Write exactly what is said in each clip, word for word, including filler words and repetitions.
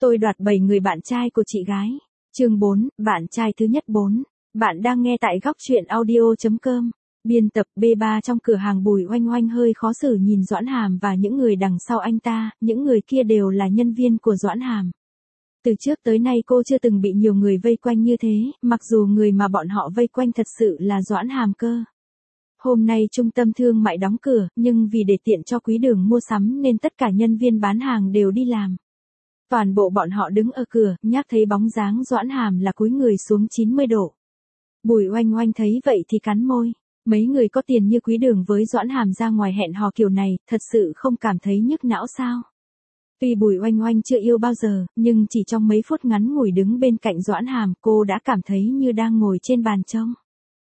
Tôi đoạt bảy người bạn trai của chị gái. Chương bốn, bạn trai thứ nhất bốn. Bạn đang nghe tại góc truyện audio chấm com. Biên tập B ba. Trong cửa hàng Bùi Oanh Oanh hơi khó xử nhìn Doãn Hàm và những người đằng sau anh ta, những người kia đều là nhân viên của Doãn Hàm. Từ trước tới nay cô chưa từng bị nhiều người vây quanh như thế, mặc dù người mà bọn họ vây quanh thật sự là Doãn Hàm cơ. Hôm nay trung tâm thương mại đóng cửa, nhưng vì để tiện cho Quý Đường mua sắm nên tất cả nhân viên bán hàng đều đi làm. Toàn bộ bọn họ đứng ở cửa, nhác thấy bóng dáng Doãn Hàm là cúi người xuống chín mươi độ. Bùi Oanh Oanh thấy vậy thì cắn môi. Mấy người có tiền như Quý Đường với Doãn Hàm ra ngoài hẹn hò kiểu này, thật sự không cảm thấy nhức não sao? Tuy Bùi Oanh Oanh chưa yêu bao giờ, nhưng chỉ trong mấy phút ngắn ngủi đứng bên cạnh Doãn Hàm, cô đã cảm thấy như đang ngồi trên bàn trông.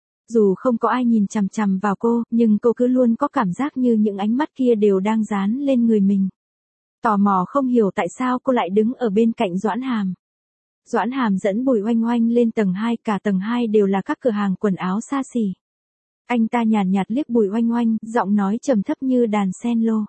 Dù không có ai nhìn chằm chằm vào cô, nhưng cô cứ luôn có cảm giác như những ánh mắt kia đều đang dán lên người mình. Tò mò không hiểu tại sao cô lại đứng ở bên cạnh Doãn Hàm. Doãn Hàm dẫn Bùi Oanh Oanh lên tầng hai, cả tầng hai đều là các cửa hàng quần áo xa xỉ. Anh ta nhàn nhạt liếc Bùi Oanh Oanh, giọng nói trầm thấp như đàn cello.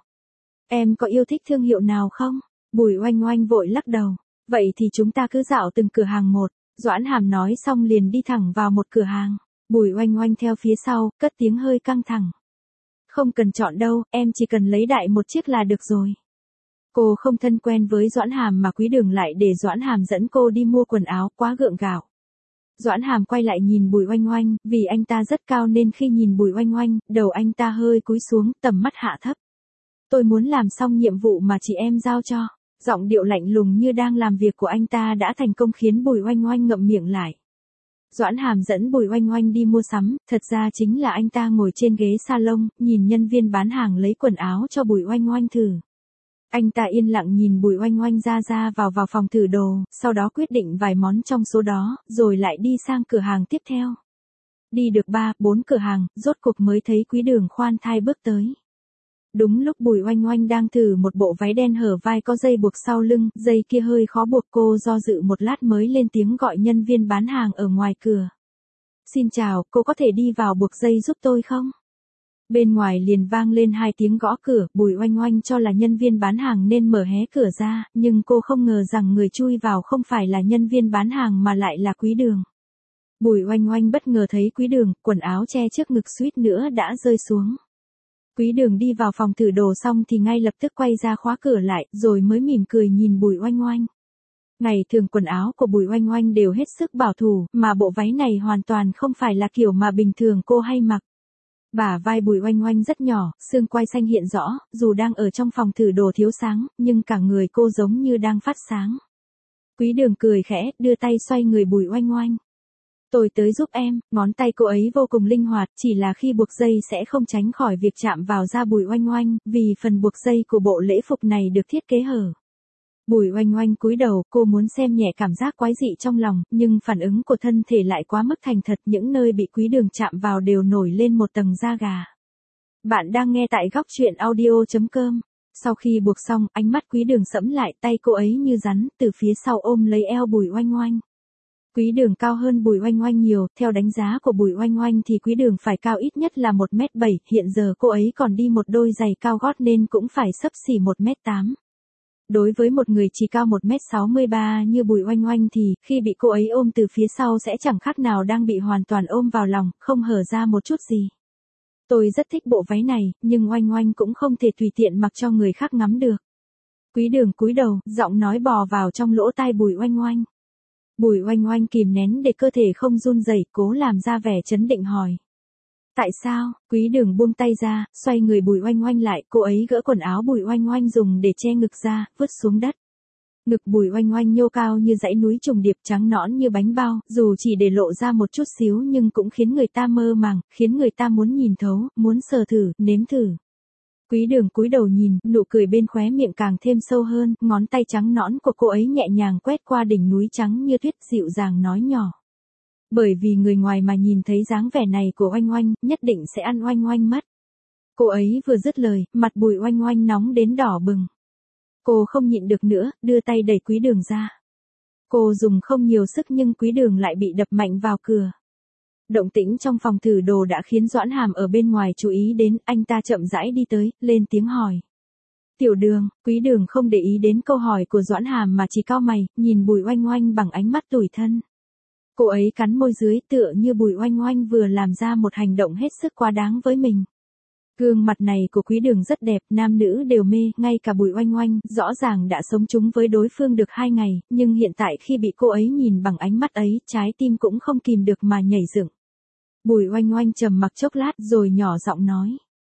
Em có yêu thích thương hiệu nào không? Bùi Oanh Oanh vội lắc đầu. Vậy thì chúng ta cứ dạo từng cửa hàng một. Doãn Hàm nói xong liền đi thẳng vào một cửa hàng. Bùi Oanh Oanh theo phía sau, cất tiếng hơi căng thẳng. Không cần chọn đâu, em chỉ cần lấy đại một chiếc là được rồi. Cô không thân quen với Doãn Hàm mà Quý Đường lại để Doãn Hàm dẫn cô đi mua quần áo, quá gượng gạo. Doãn Hàm quay lại nhìn Bùi Oanh Oanh, vì anh ta rất cao nên khi nhìn Bùi Oanh Oanh, đầu anh ta hơi cúi xuống, tầm mắt hạ thấp. Tôi muốn làm xong nhiệm vụ mà chị em giao cho. Giọng điệu lạnh lùng như đang làm việc của anh ta đã thành công khiến Bùi Oanh Oanh ngậm miệng lại. Doãn Hàm dẫn Bùi Oanh Oanh đi mua sắm, thật ra chính là anh ta ngồi trên ghế salon, nhìn nhân viên bán hàng lấy quần áo cho Bùi Oanh Oanh thử. Anh ta yên lặng nhìn Bùi Oanh Oanh ra ra vào vào phòng thử đồ, sau đó quyết định vài món trong số đó, rồi lại đi sang cửa hàng tiếp theo. Đi được ba, bốn cửa hàng, rốt cuộc mới thấy Quý Đường khoan thai bước tới. Đúng lúc Bùi Oanh Oanh đang thử một bộ váy đen hở vai có dây buộc sau lưng, dây kia hơi khó buộc, cô do dự một lát mới lên tiếng gọi nhân viên bán hàng ở ngoài cửa. Xin chào, cô có thể đi vào buộc dây giúp tôi không? Bên ngoài liền vang lên hai tiếng gõ cửa, Bùi Oanh Oanh cho là nhân viên bán hàng nên mở hé cửa ra, nhưng cô không ngờ rằng người chui vào không phải là nhân viên bán hàng mà lại là Quý Đường. Bùi Oanh Oanh bất ngờ thấy Quý Đường, quần áo che trước ngực suýt nữa đã rơi xuống. Quý Đường đi vào phòng thử đồ xong thì ngay lập tức quay ra khóa cửa lại, rồi mới mỉm cười nhìn Bùi Oanh Oanh. Ngày thường quần áo của Bùi Oanh Oanh đều hết sức bảo thủ, mà bộ váy này hoàn toàn không phải là kiểu mà bình thường cô hay mặc. Bả vai Bùi Oanh Oanh rất nhỏ, xương quai xanh hiện rõ, dù đang ở trong phòng thử đồ thiếu sáng, nhưng cả người cô giống như đang phát sáng. Quý Đường cười khẽ, đưa tay xoay người Bùi Oanh Oanh. Tôi tới giúp em, ngón tay cô ấy vô cùng linh hoạt, chỉ là khi buộc dây sẽ không tránh khỏi việc chạm vào da Bùi Oanh Oanh, vì phần buộc dây của bộ lễ phục này được thiết kế hở. Bùi Oanh Oanh cúi đầu, cô muốn xem nhẹ cảm giác quái dị trong lòng, nhưng phản ứng của thân thể lại quá mức thành thật, những nơi bị Quý Đường chạm vào đều nổi lên một tầng da gà. Bạn đang nghe tại góc truyện audio chấm com. Sau khi buộc xong, ánh mắt Quý Đường sẫm lại, tay cô ấy như rắn, từ phía sau ôm lấy eo Bùi Oanh Oanh. Quý Đường cao hơn Bùi Oanh Oanh nhiều, theo đánh giá của Bùi Oanh Oanh thì Quý Đường phải cao ít nhất là một mét bảy, hiện giờ cô ấy còn đi một đôi giày cao gót nên cũng phải xấp xỉ một mét tám. Đối với một người chỉ cao một mét sáu mươi ba như Bùi Oanh Oanh thì, khi bị cô ấy ôm từ phía sau sẽ chẳng khác nào đang bị hoàn toàn ôm vào lòng, không hở ra một chút gì. Tôi rất thích bộ váy này, nhưng Oanh Oanh cũng không thể tùy tiện mặc cho người khác ngắm được. Quý Đường cúi đầu, giọng nói bò vào trong lỗ tai Bùi Oanh Oanh. Bùi Oanh Oanh kìm nén để cơ thể không run rẩy, cố làm ra vẻ trấn định hỏi. Tại sao? Quý Đường buông tay ra, xoay người Bùi Oanh Oanh lại, cô ấy gỡ quần áo Bùi Oanh Oanh dùng để che ngực ra, vứt xuống đất. Ngực Bùi Oanh Oanh nhô cao như dãy núi trùng điệp, trắng nõn như bánh bao, dù chỉ để lộ ra một chút xíu nhưng cũng khiến người ta mơ màng, khiến người ta muốn nhìn thấu, muốn sờ thử, nếm thử. Quý Đường cúi đầu nhìn, nụ cười bên khóe miệng càng thêm sâu hơn, ngón tay trắng nõn của cô ấy nhẹ nhàng quét qua đỉnh núi trắng như tuyết, dịu dàng nói nhỏ. Bởi vì người ngoài mà nhìn thấy dáng vẻ này của Oanh Oanh, nhất định sẽ ăn Oanh Oanh mất. Cô ấy vừa dứt lời, mặt Bùi Oanh Oanh nóng đến đỏ bừng. Cô không nhịn được nữa, đưa tay đẩy Quý Đường ra. Cô dùng không nhiều sức nhưng Quý Đường lại bị đập mạnh vào cửa. Động tĩnh trong phòng thử đồ đã khiến Doãn Hàm ở bên ngoài chú ý đến, anh ta chậm rãi đi tới, lên tiếng hỏi. Tiểu Đường, Quý Đường không để ý đến câu hỏi của Doãn Hàm mà chỉ cau mày, nhìn Bùi Oanh Oanh bằng ánh mắt tủi thân. Cô ấy cắn môi dưới tựa như Bùi Oanh Oanh vừa làm ra một hành động hết sức quá đáng với mình. Gương mặt này của Quý Đường rất đẹp, nam nữ đều mê, ngay cả Bùi Oanh Oanh, rõ ràng đã sống chung với đối phương được hai ngày, nhưng hiện tại khi bị cô ấy nhìn bằng ánh mắt ấy, trái tim cũng không kìm được mà nhảy dựng. Bùi Oanh Oanh trầm mặc chốc lát rồi nhỏ giọng nói.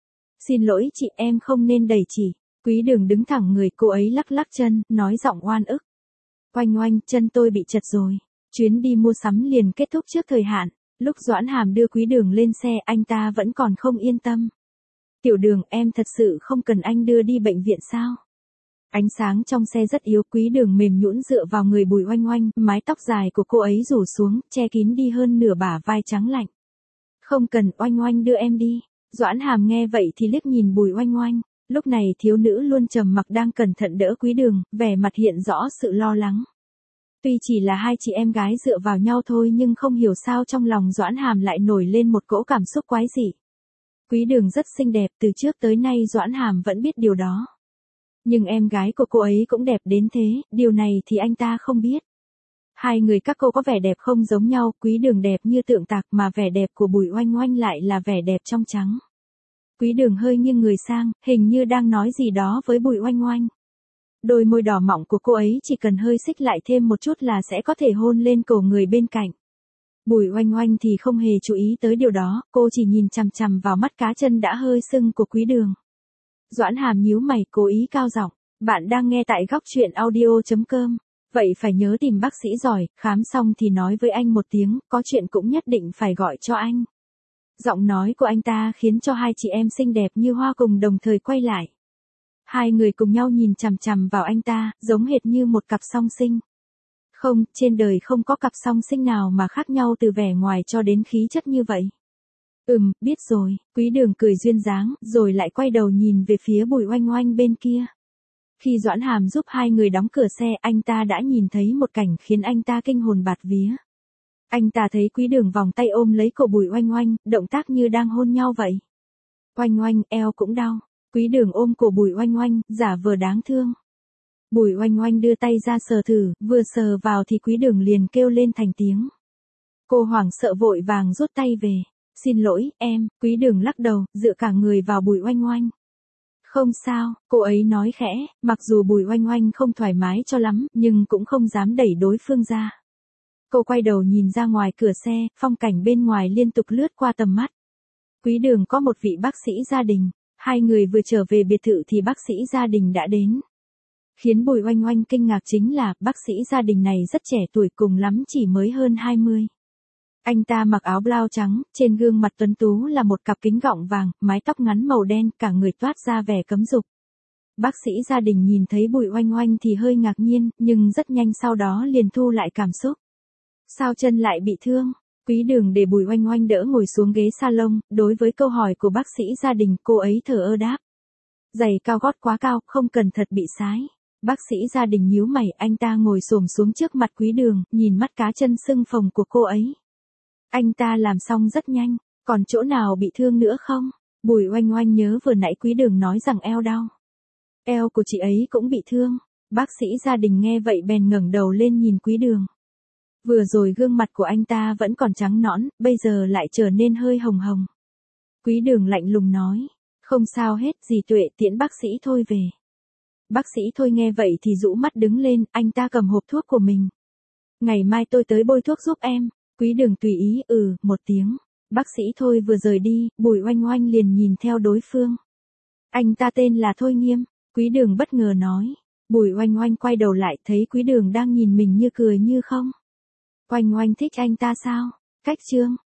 Xin lỗi chị, em không nên đẩy chị. Quý Đường đứng thẳng người, cô ấy lắc lắc chân, nói giọng oan ức. Oanh Oanh, chân tôi bị chật rồi. Chuyến đi mua sắm liền kết thúc trước thời hạn. Lúc Doãn Hàm đưa Quý Đường lên xe, anh ta vẫn còn không yên tâm. Tiểu Đường, em thật sự không cần anh đưa đi bệnh viện sao? Ánh sáng trong xe rất yếu, Quý Đường mềm nhũn dựa vào người Bùi Oanh Oanh, mái tóc dài của cô ấy rủ xuống, che kín đi hơn nửa bả vai trắng lạnh. Không cần, Oanh Oanh đưa em đi. Doãn Hàm nghe vậy thì liếc nhìn Bùi Oanh Oanh. Lúc này thiếu nữ luôn trầm mặc đang cẩn thận đỡ Quý Đường, vẻ mặt hiện rõ sự lo lắng. Tuy chỉ là hai chị em gái dựa vào nhau thôi nhưng không hiểu sao trong lòng Doãn Hàm lại nổi lên một cỗ cảm xúc quái dị. Quý Đường rất xinh đẹp, từ trước tới nay Doãn Hàm vẫn biết điều đó. Nhưng em gái của cô ấy cũng đẹp đến thế, điều này thì anh ta không biết. Hai người các cô có vẻ đẹp không giống nhau, Quý Đường đẹp như tượng tạc mà vẻ đẹp của Bùi Oanh Oanh lại là vẻ đẹp trong trắng. Quý Đường hơi nghiêng người sang, hình như đang nói gì đó với Bùi Oanh Oanh. Đôi môi đỏ mọng của cô ấy chỉ cần hơi xích lại thêm một chút là sẽ có thể hôn lên cổ người bên cạnh. Bùi Oanh Oanh thì không hề chú ý tới điều đó, cô chỉ nhìn chằm chằm vào mắt cá chân đã hơi sưng của Quý Đường. Doãn Hàm nhíu mày, cố ý cao giọng, bạn đang nghe tại góc truyện audio chấm com. Vậy phải nhớ tìm bác sĩ giỏi, khám xong thì nói với anh một tiếng, có chuyện cũng nhất định phải gọi cho anh. Giọng nói của anh ta khiến cho hai chị em xinh đẹp như hoa cùng đồng thời quay lại. Hai người cùng nhau nhìn chằm chằm vào anh ta, giống hệt như một cặp song sinh. Không, trên đời không có cặp song sinh nào mà khác nhau từ vẻ ngoài cho đến khí chất như vậy. Ừm, biết rồi, Quý Đường cười duyên dáng, rồi lại quay đầu nhìn về phía Bùi Oanh Oanh bên kia. Khi Doãn Hàm giúp hai người đóng cửa xe, anh ta đã nhìn thấy một cảnh khiến anh ta kinh hồn bạt vía. Anh ta thấy Quý Đường vòng tay ôm lấy cổ Bùi Oanh Oanh, động tác như đang hôn nhau vậy. Oanh Oanh, eo cũng đau. Quý Đường ôm cổ Bùi Oanh Oanh, giả vờ đáng thương. Bùi Oanh Oanh đưa tay ra sờ thử, vừa sờ vào thì Quý Đường liền kêu lên thành tiếng. Cô hoảng sợ vội vàng rút tay về. Xin lỗi, em, Quý Đường lắc đầu, dựa cả người vào Bùi Oanh Oanh. Không sao, cô ấy nói khẽ, mặc dù Bùi Oanh Oanh không thoải mái cho lắm, nhưng cũng không dám đẩy đối phương ra. Cô quay đầu nhìn ra ngoài cửa xe, phong cảnh bên ngoài liên tục lướt qua tầm mắt. Quý Đường có một vị bác sĩ gia đình, hai người vừa trở về biệt thự thì bác sĩ gia đình đã đến. Khiến Bùi Oanh Oanh kinh ngạc chính là, bác sĩ gia đình này rất trẻ tuổi, cùng lắm chỉ mới hơn hai mươi. Anh ta mặc áo blau trắng, trên gương mặt tuấn tú là một cặp kính gọng vàng, mái tóc ngắn màu đen, cả người toát ra vẻ cấm dục. Bác sĩ gia đình nhìn thấy Bùi Oanh Oanh thì hơi ngạc nhiên, nhưng rất nhanh sau đó liền thu lại cảm xúc. Sao chân lại bị thương? Quý Đường để Bùi Oanh Oanh đỡ ngồi xuống ghế salon, đối với câu hỏi của bác sĩ gia đình, cô ấy thờ ơ đáp. Giày cao gót quá cao, không cẩn thận bị sái. Bác sĩ gia đình nhíu mày, anh ta ngồi xổm xuống trước mặt Quý Đường, nhìn mắt cá chân sưng phồng của cô ấy. Anh ta làm xong rất nhanh, còn chỗ nào bị thương nữa không? Bùi Oanh Oanh nhớ vừa nãy Quý Đường nói rằng eo đau. Eo của chị ấy cũng bị thương. Bác sĩ gia đình nghe vậy bèn ngẩng đầu lên nhìn Quý Đường. Vừa rồi gương mặt của anh ta vẫn còn trắng nõn, bây giờ lại trở nên hơi hồng hồng. Quý Đường lạnh lùng nói, không sao hết, dì Tuệ tiễn bác sĩ Thôi về. Bác sĩ Thôi nghe vậy thì rũ mắt đứng lên, anh ta cầm hộp thuốc của mình. Ngày mai tôi tới bôi thuốc giúp em. Quý Đường tùy ý ừ, một tiếng. Bác sĩ Thôi vừa rời đi, Bùi Oanh Oanh liền nhìn theo đối phương. Anh ta tên là Thôi Nghiêm. Quý Đường bất ngờ nói. Bùi Oanh Oanh quay đầu lại thấy Quý Đường đang nhìn mình như cười như không. Oanh Oanh thích anh ta sao? Cách chương.